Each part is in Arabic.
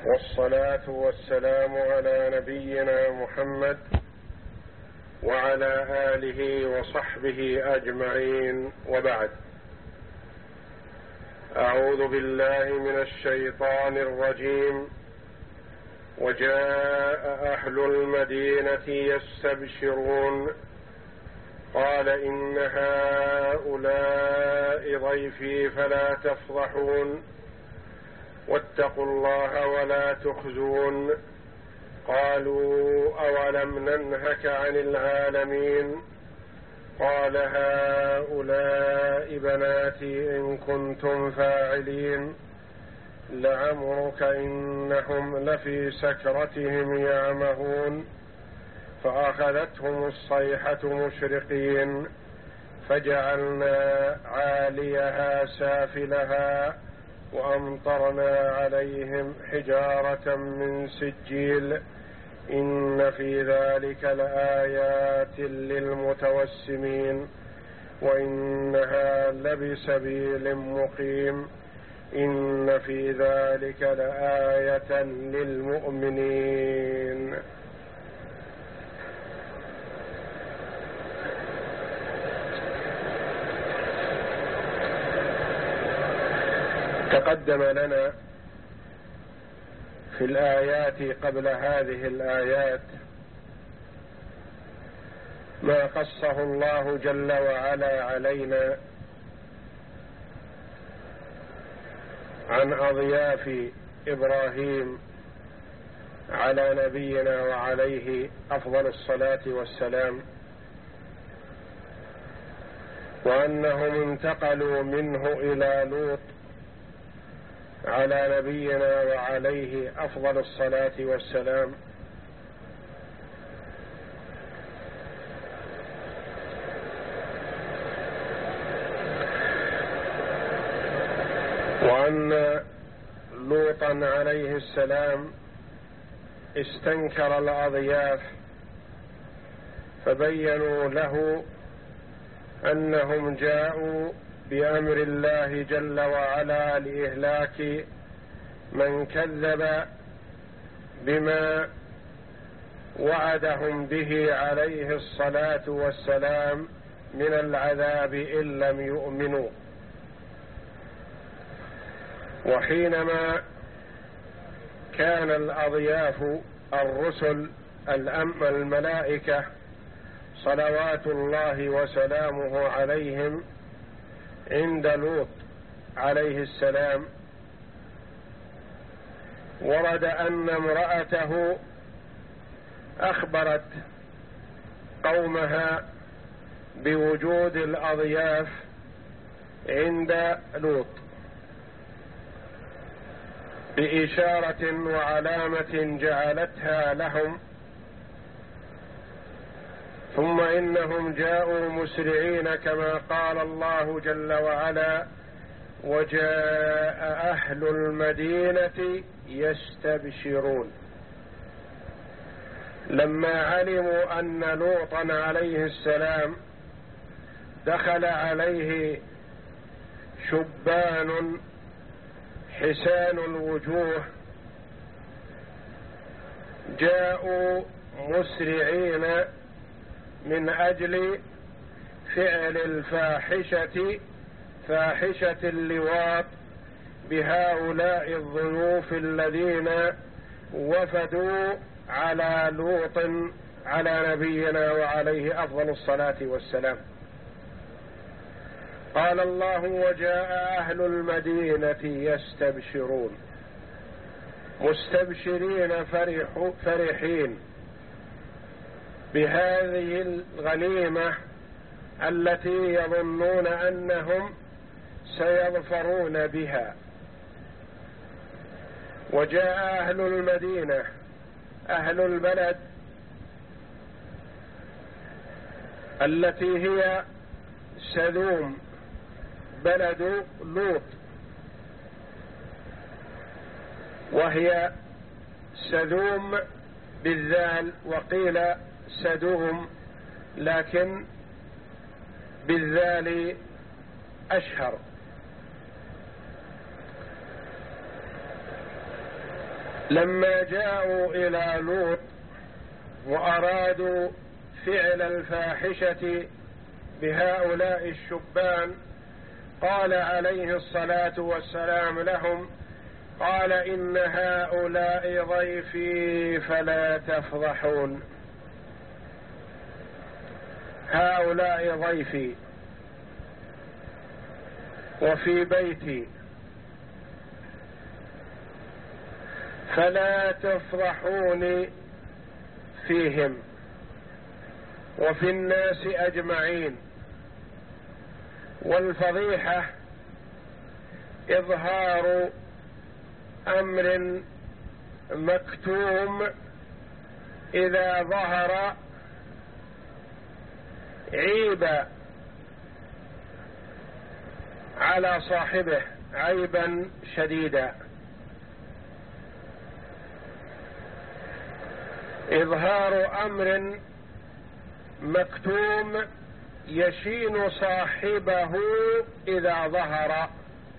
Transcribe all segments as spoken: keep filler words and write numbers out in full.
والصلاة والسلام على نبينا محمد وعلى آله وصحبه أجمعين، وبعد. أعوذ بالله من الشيطان الرجيم. وجاء أهل المدينة يستبشرون قال إن هؤلاء ضيفي فلا تفضحون واتقوا الله ولا تخزون. قالوا أولم ننهك عن العالمين؟ قال هؤلاء بناتي إن كنتم فاعلين. لعمرك إنهم لفي سكرتهم يعمهون. فأخذتهم الصيحة مشرقين فجعلنا عاليها سافلها وأمطرنا عليهم حجارة من سجيل. إن في ذلك لآيات للمتوسمين وإنها لبسبيل مقيم. إن في ذلك لآية للمؤمنين. تقدم لنا في الآيات قبل هذه الآيات ما قصه الله جل وعلا علينا عن أضياف إبراهيم على نبينا وعليه أفضل الصلاة والسلام، وأنهم انتقلوا منه إلى لوط على نبينا وعليه أفضل الصلاة والسلام. وأن لوطا عليه السلام استنكر الأضياف فبينوا له أنهم جاءوا بأمر الله جل وعلا لإهلاك من كذب بما وعدهم به عليه الصلاة والسلام من العذاب إن لم يؤمنوا. وحينما كان الأضياف الرسل الملائكة صلوات الله وسلامه عليهم عند لوط عليه السلام، ورد أن امرأته أخبرت قومها بوجود الأضياف عند لوط بإشارة وعلامة جعلتها لهم، ثم إنهم جاءوا مسرعين كما قال الله جل وعلا: وجاء أهل المدينة يستبشرون. لما علموا أن لوطا عليه السلام دخل عليه شبان حسان الوجوه جاءوا مسرعين من أجل فعل الفاحشة، فاحشة اللواط بهؤلاء الضيوف الذين وفدوا على لوط على نبينا وعليه أفضل الصلاة والسلام. قال الله: وجاء أهل المدينة يستبشرون، مستبشرين فرح فرحين بهذه الغنيمة التي يظنون أنهم سيظفرون بها. وجاء أهل المدينة، أهل البلد التي هي سدوم بلد لوط، وهي سدوم بالذال وقيل سدوم لكن بالذال أشهر. لما جاءوا إلى لوط وأرادوا فعل الفاحشة بهؤلاء الشبان، قال عليه الصلاة والسلام لهم: قال إن هؤلاء ضيفي فلا تفضحون. هؤلاء ضيفي وفي بيتي فلا تفضحوني فيهم وفي الناس أجمعين. والفضيحة إظهار أمر مكتوم إذا ظهر عيب على صاحبه عيبا شديدا. إظهار أمر مكتوم يشين صاحبه إذا ظهر.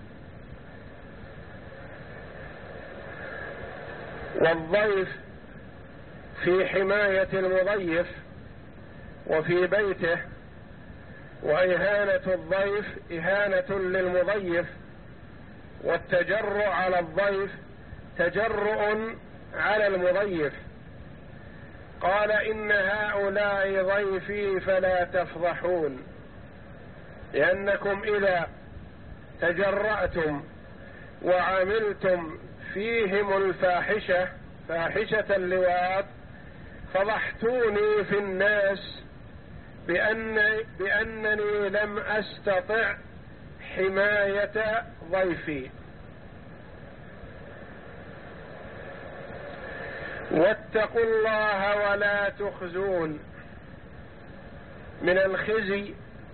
والضيف في حماية المضيف وفي بيته، وإهانة الضيف إهانة للمضيف، والتجرؤ على الضيف تجرؤ على المضيف. قال إن هؤلاء ضيفي فلا تفضحون، لأنكم إذا تجرأتم وعملتم فيهم الفاحشة فاحشة اللواط فضحتوني في الناس بأن بأنني لم أستطع حماية ضيفي. واتقوا الله ولا تخزون. من الخزي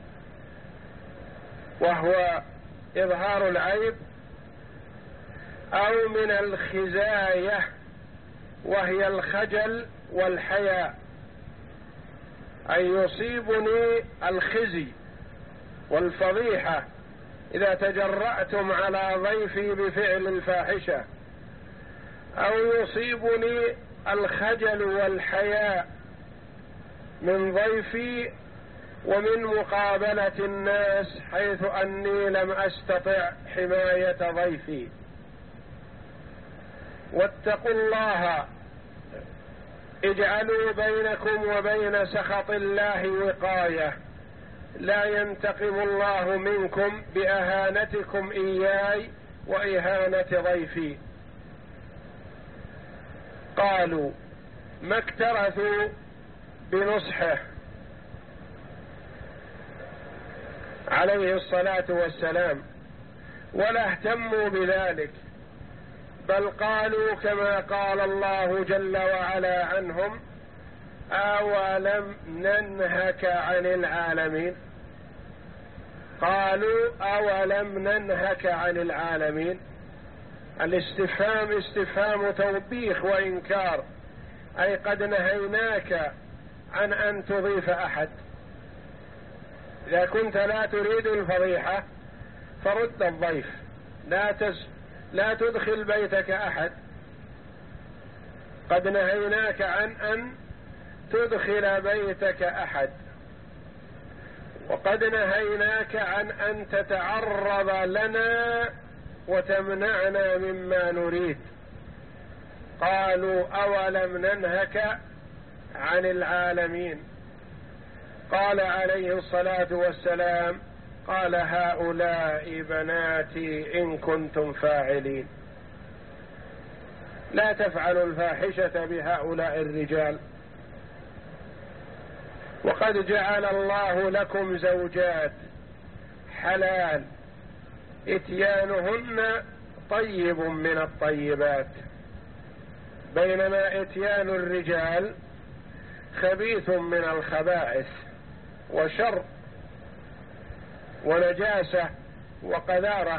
وهو إظهار العيب، أو من الخزاية وهي الخجل والحياء، أي يصيبني الخزي والفضيحة إذا تجرأتم على ضيفي بفعل الفاحشة، أو يصيبني الخجل والحياء من ضيفي ومن مقابلة الناس حيث أني لم أستطع حماية ضيفي. واتقوا الله، اجعلوا بينكم وبين سخط الله وقاية، لا ينتقم الله منكم بأهانتكم إياي وإهانة ضيفي. قالوا ما اكترثوا بنصحه عليه الصلاة والسلام ولا اهتموا بذلك، بل قالوا كما قال الله جل وعلا عنهم: أولم ننهك عن العالمين. قالوا أولم ننهك عن العالمين. الاستفهام استفهام توبيخ وإنكار، أي قد نهيناك عن أن تضيف أحد. إذا كنت لا تريد الفضيحة فرد الضيف، لا تس لا تدخل بيتك أحد. قد نهيناك عن أن تدخل بيتك أحد، وقد نهيناك عن أن تتعرض لنا وتمنعنا مما نريد. قالوا أولم ننهك عن العالمين. قال عليه الصلاة والسلام: قال هؤلاء بناتي إن كنتم فاعلين. لا تفعلوا الفاحشة بهؤلاء الرجال، وقد جعل الله لكم زوجات حلال اتيانهن طيب من الطيبات، بينما اتيان الرجال خبيث من الخبائث وشر ونجاسة وقذارة.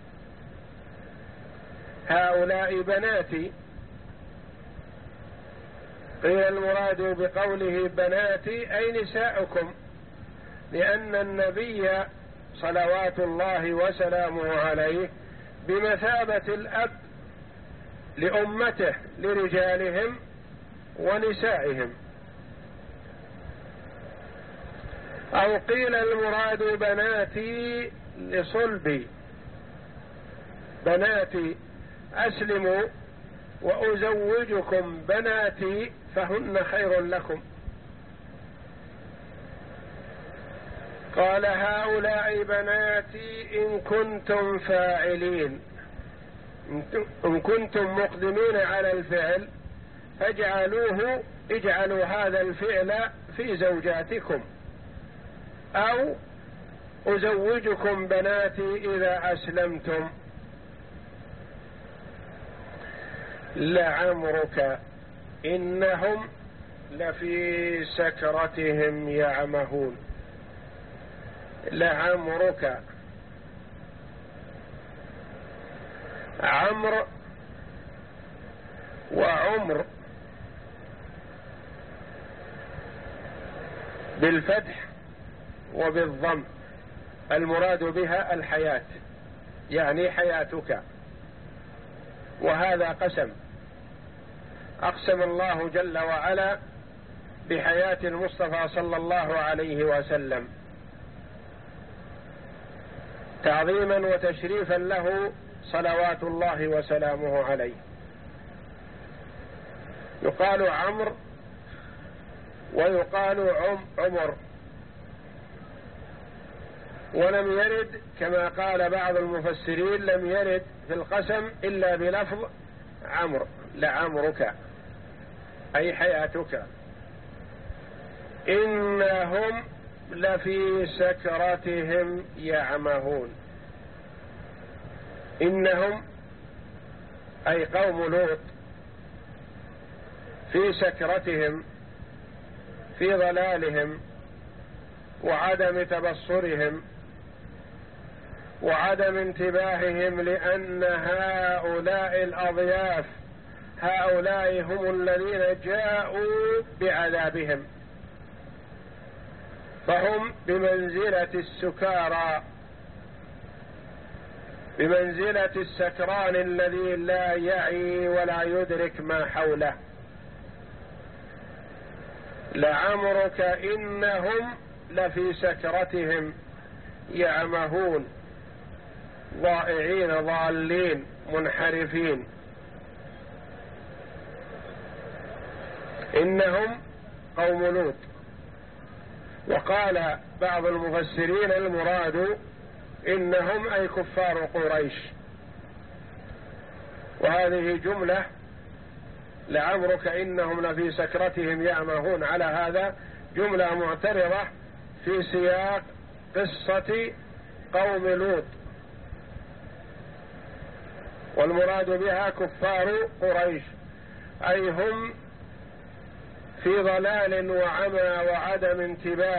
هؤلاء بناتي، قيل المراد بقوله بناتي أي نساؤكم، لأن النبي صلوات الله وسلامه عليه بمثابة الأب لأمته لرجالهم ونسائهم. أو قيل المراد بناتي لصلبي، بناتي أسلموا وأزوجكم بناتي فهن خير لكم. قال هؤلاء بناتي إن كنتم فاعلين، إن كنتم مقدمين على الفعل فاجعلوه، اجعلوا هذا الفعل في زوجاتكم، أو أزوجكم بناتي إذا أسلمتم. لعمرك إنهم لفي سكرتهم يعمهون. لعمرك، عمر وعمر بالفتح وبالضم، المراد بها الحياة، يعني حياتك. وهذا قسم، أقسم الله جل وعلا بحياة المصطفى صلى الله عليه وسلم تعظيما وتشريفا له صلوات الله وسلامه عليه. يقال عمرو ويقال عمر، ولم يرد كما قال بعض المفسرين، لم يرد في القسم إلا بلفظ عمرو. لعمرك أي حياتك. إنهم لفي سكرتهم يعمهون. إنهم أي قوم لوط في سكرتهم، في ضلالهم وعدم تبصرهم وعدم انتباههم، لأن هؤلاء الأضياف، هؤلاء هم الذين جاءوا بعذابهم، فهم بمنزلة السكارى، بمنزلة السكران الذي لا يعي ولا يدرك ما حوله. لعمرك إنهم لفي سكرتهم يعمهون، ضائعين ضالين منحرفين. إنهم قوم لوط. وقال بعض المفسرين المراد إنهم أي كفار قريش. وهذه جملة لعمرك إنهم لفي سكرتهم يعمهون، على هذا جملة معترضة في سياق قصة قوم لوط، والمراد بها كفار قريش، أي هم في ضلال وعمى وعدم انتباه،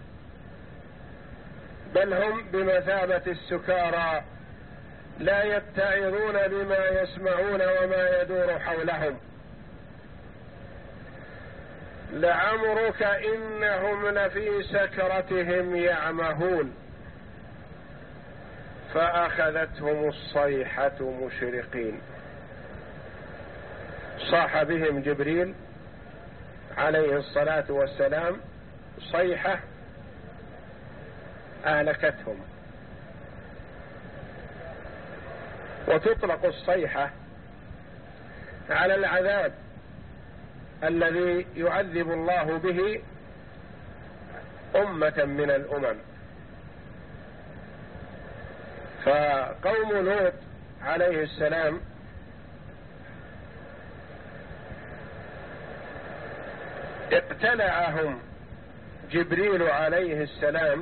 بل هم بمثابة السكارى لا يتعظون بما يسمعون وما يدور حولهم. لعمرك إنهم لفي سكرتهم يعمهون فأخذتهم الصيحة مشرقين. صاح بهم جبريل عليه الصلاة والسلام صيحة أهلكتهم. وتطلق الصيحة على العذاب الذي يعذب الله به أمة من الأمم. فقوم لوط عليه السلام اقتلعهم جبريل عليه السلام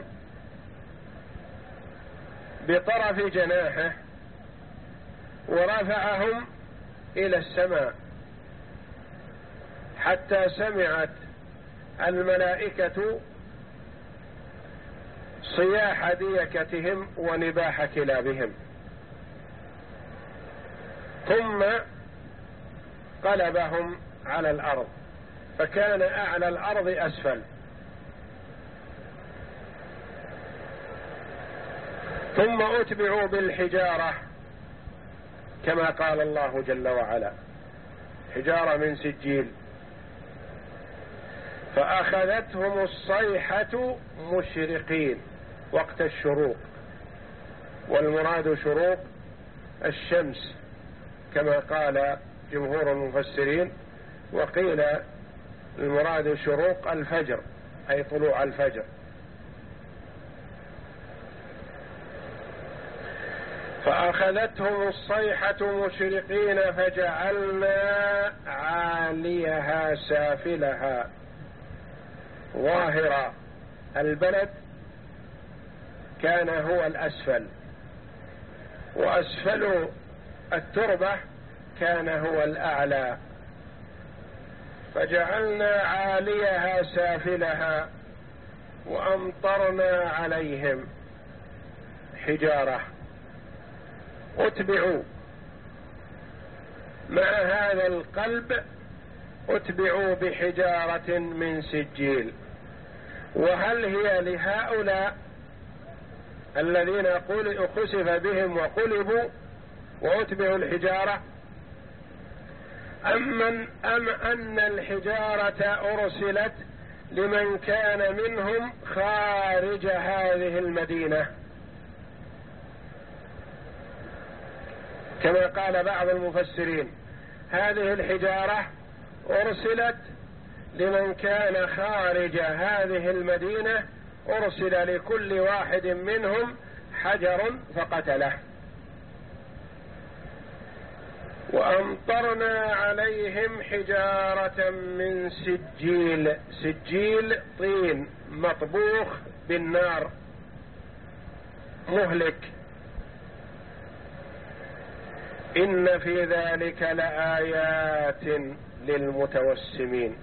بطرف جناحه ورفعهم إلى السماء، حتى سمعت الملائكة صياح ديكتهم ونباح كلابهم، ثم قلبهم على الأرض، فكان أعلى الأرض أسفل، ثم أتبعوا بالحجارة كما قال الله جل وعلا: حجارة من سجيل. فأخذتهم الصيحة مشرقين وقت الشروق، والمراد شروق الشمس كما قال جمهور المفسرين، وقيل المراد شروق الفجر أي طلوع الفجر. فأخذتهم الصيحة مشرقين فجعلنا عاليها سافلها. ظاهر البلد كان هو الأسفل، وأسفل التربة كان هو الأعلى. فجعلنا عاليها سافلها وأمطرنا عليهم حجارة. أتبعوا مع هذا القلب، أتبعوا بحجارة من سجيل. وهل هي لهؤلاء الذين خسف بهم وقلبوا وأتبعوا الحجارة، أم, من أم أن الحجارة أرسلت لمن كان منهم خارج هذه المدينة؟ كما قال بعض المفسرين: هذه الحجارة أرسلت لمن كان خارج هذه المدينة، أرسل لكل واحد منهم حجر فقتله. وأمطرنا عليهم حجارة من سجيل. سجيل طين مطبوخ بالنار مهلك. إن في ذلك لآيات للمتوسمين.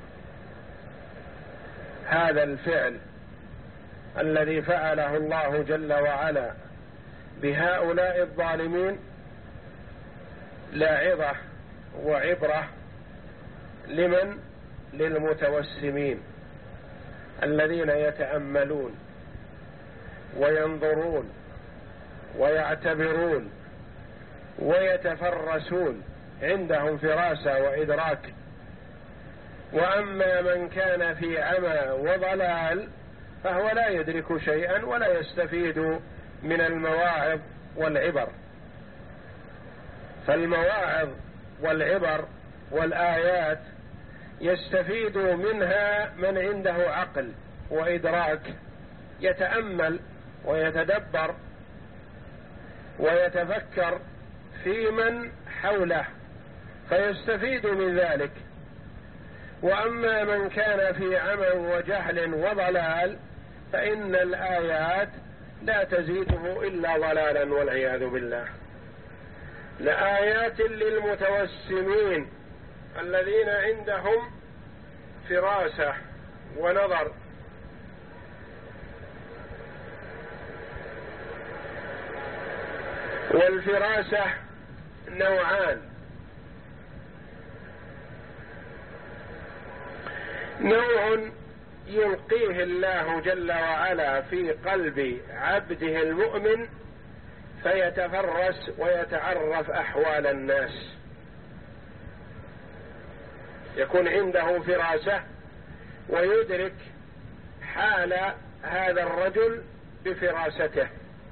هذا الفعل الذي فعله الله جل وعلا بهؤلاء الظالمين لاعظة وعبرة لمن؟ للمتوسمين الذين يتأملون وينظرون ويعتبرون ويتفرسون، عندهم فراسة وإدراك. وأما من كان في عمى وضلال فهو لا يدرك شيئا ولا يستفيد من المواعظ والعبر. فالمواعظ والعبر والآيات يستفيد منها من عنده عقل وإدراك، يتأمل ويتدبر ويتفكر في من حوله فيستفيد من ذلك. وأما من كان في عمى وجهل وضلال فإن الآيات لا تزيده إلا ضلالا والعياذ بالله. لآيات للمتوسمين الذين عندهم فراسة ونظر. والفراسة نوعان: نوع يلقيه الله جل وعلا في قلب عبده المؤمن فيتفرس ويتعرف أحوال الناس، يكون عنده فراسة ويدرك حال هذا الرجل بفراسته.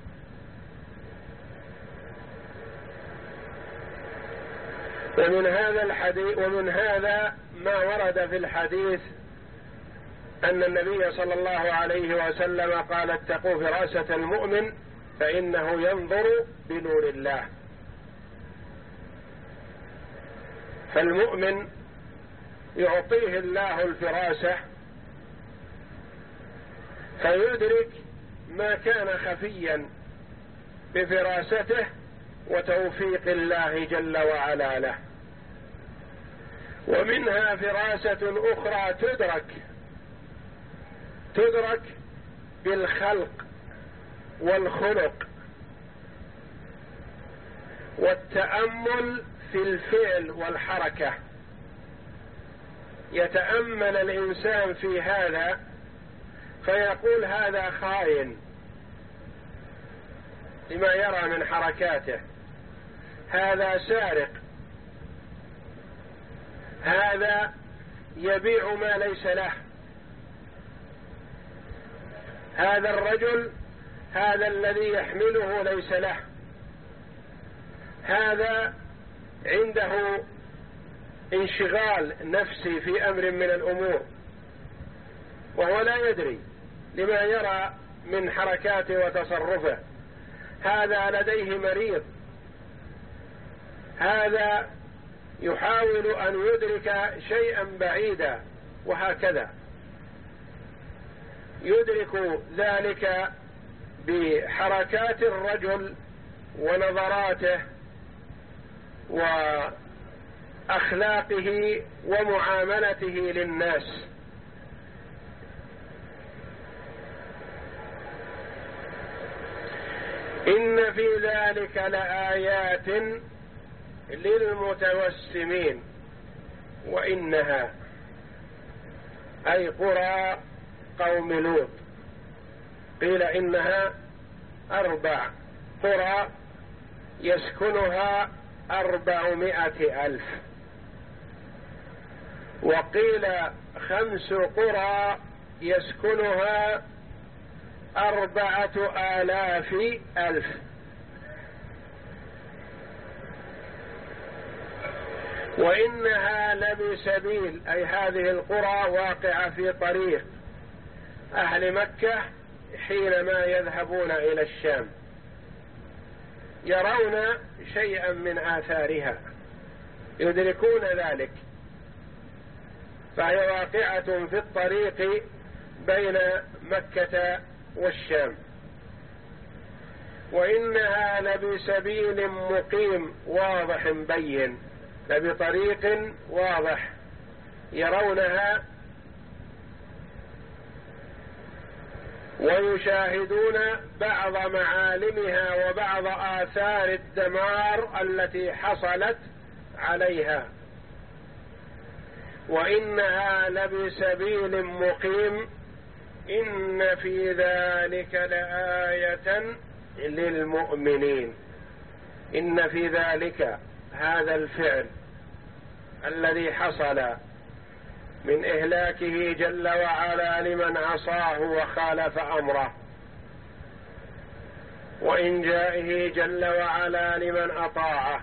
ومن هذا الحديث ومن هذا ما ورد في الحديث أن النبي صلى الله عليه وسلم قال: اتقوا فراسة المؤمن فإنه ينظر بنور الله. فالمؤمن يعطيه الله الفراسة فيدرك ما كان خفيا بفراسته وتوفيق الله جل وعلا له. ومنها فراسة أخرى تدرك تدرك بالخلق والخلق والتأمل في الفعل والحركة. يتأمل الإنسان في هذا فيقول: هذا خائن لما يرى من حركاته، هذا سارق، هذا يبيع ما ليس له، هذا الرجل هذا الذي يحمله ليس له، هذا عنده انشغال نفسي في أمر من الأمور وهو لا يدري لما يرى من حركاته وتصرفه، هذا لديه مريض، هذا يحاول أن يدرك شيئا بعيدا، وهكذا يدرك ذلك بحركات الرجل ونظراته وأخلاقه ومعاملته للناس. إن في ذلك لآيات للمتوسمين، وإنها أي قرى قوم لوط، قيل إنها أربع قرى يسكنها أربعمائة ألف، وقيل خمس قرى يسكنها أربعة آلاف ألف. وإنها لبسبيل، أي هذه القرى واقعة في طريق أهل مكة حينما يذهبون إلى الشام، يرون شيئا من آثارها يدركون ذلك، فهي واقعة في الطريق بين مكة والشام. وإنها لبسبيل مقيم واضح بين، لبطريق واضح يرونها ويشاهدون بعض معالمها وبعض آثار الدمار التي حصلت عليها. وإنها لبسبيل مقيم إن في ذلك لآية للمؤمنين. إن في ذلك، هذا الفعل الذي حصل من إهلاكه جل وعلا لمن عصاه وخالف أمره، وإنجائه جل وعلا لمن أطاعه،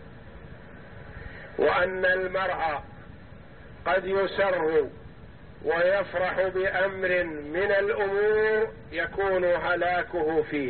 وأن المرء قد يسر ويفرح بأمر من الأمور يكون هلاكه فيه،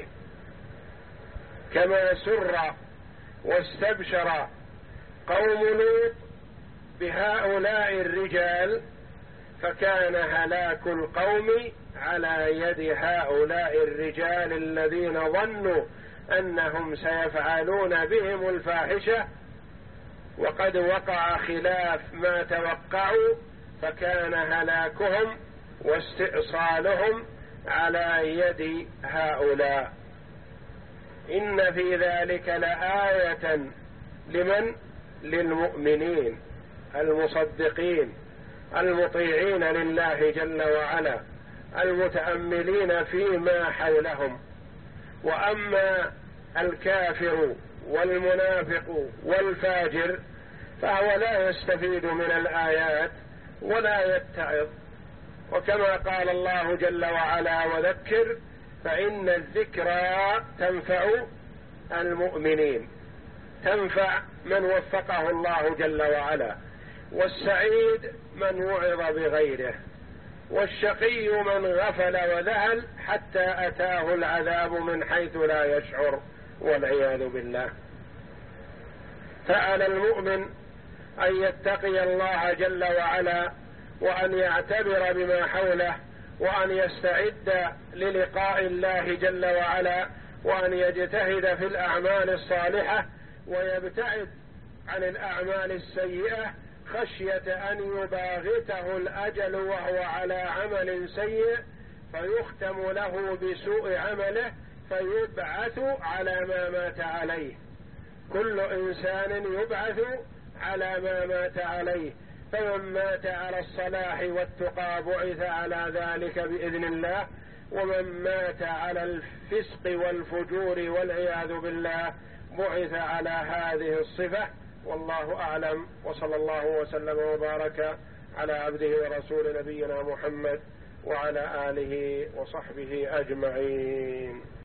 كما سر واستبشر قوم لوط بهؤلاء الرجال، فكان هلاك القوم على يد هؤلاء الرجال الذين ظنوا أنهم سيفعلون بهم الفاحشة، وقد وقع خلاف ما توقعوا، فكان هلاكهم واستئصالهم على يد هؤلاء. إن في ذلك لآية لمن؟ للمؤمنين المصدقين المطيعين لله جل وعلا المتأملين فيما حولهم. وأما الكافر والمنافق والفاجر فهو لا يستفيد من الآيات ولا يتعظ، وكما قال الله جل وعلا: وذكر فإن الذكرى تنفع المؤمنين، تنفع من وفقه الله جل وعلا، والسعيد من وعظ بغيره، والشقي من غفل وذهل حتى أتاه العذاب من حيث لا يشعر، والعياذ بالله. فعلى المؤمن أن يتقي الله جل وعلا، وأن يعتبر بما حوله، وأن يستعد للقاء الله جل وعلا، وأن يجتهد في الأعمال الصالحة ويبتعد عن الأعمال السيئة خشية أن يباغته الأجل وهو على عمل سيء فيختم له بسوء عمله فيبعث على ما مات عليه. كل إنسان يبعث على ما مات عليه، فمن مات على الصلاح والتقى بعث على ذلك بإذن الله، ومن مات على الفسق والفجور والعياذ بالله بعث على هذه الصفة. والله أعلم، وصلى الله وسلم وبارك على عبده ورسول نبينا محمد وعلى آله وصحبه أجمعين.